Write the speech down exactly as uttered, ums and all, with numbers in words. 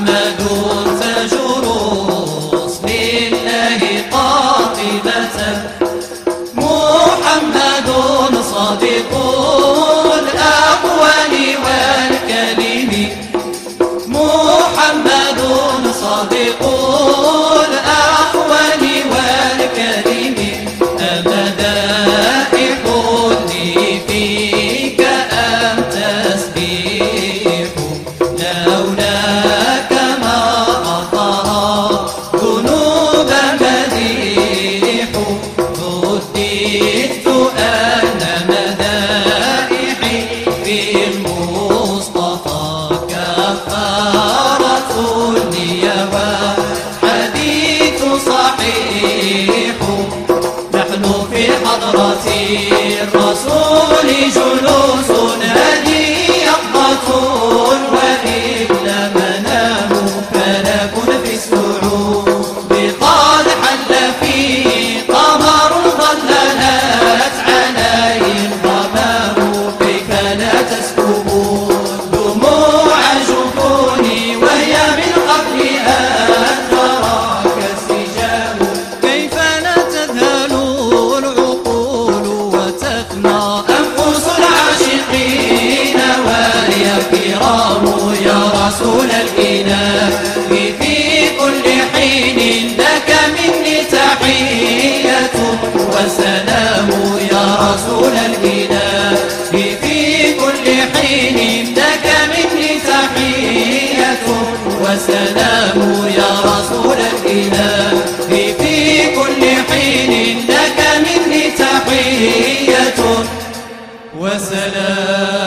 محمد تاج رسل الله قاطبة، محمد صادق الأقوال والكلم، محمد صادق الأقوال والكلم، مدائح لي فيك أم تسبيح، لولاك ما أطهى ذنوب مديح، رددت أن مدائحي في المصطفى كفارة لي وحديث صحيح، نحن في حضرة الرسول جلوس هذه يقظة، وإلا منام فلك في السعود قد حل فيه قمر ظللت عليه الغمام، كيف لا تسكبون دموع جفوني وهي من قبل أن تراك السجام، كيف لا تذهل العقول وتفنى أنفس العاشقين وهي كرام، يا رسول الإله في كل حين لك مني تحية وسلام، يا رسول الإله في كل حين لك مني تحية وسلام، يا رسول الإله في كل حين لك مني تحية وسلام.